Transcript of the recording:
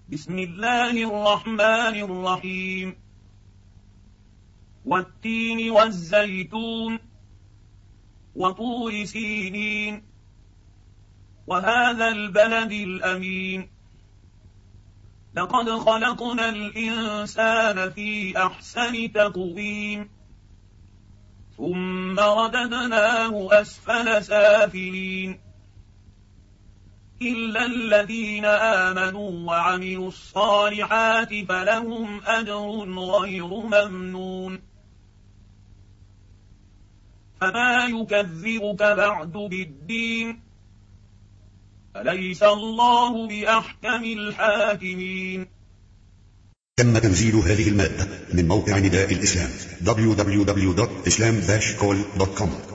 بسم الله الرحمن الرحيم. والتين والزيتون وطور سينين وهذا البلد الأمين لقد خلقنا الإنسان في أحسن تقويم ثم رددناه أسفل سافلين إلا الذين آمنوا وعملوا الصالحات فلهم أجر غير ممنون. فما يكذبك بعد بالدين أليس الله بأحكم الحاكمين. تم تنزيل هذه المادة من موقع نداء الإسلام www.islam-call.com.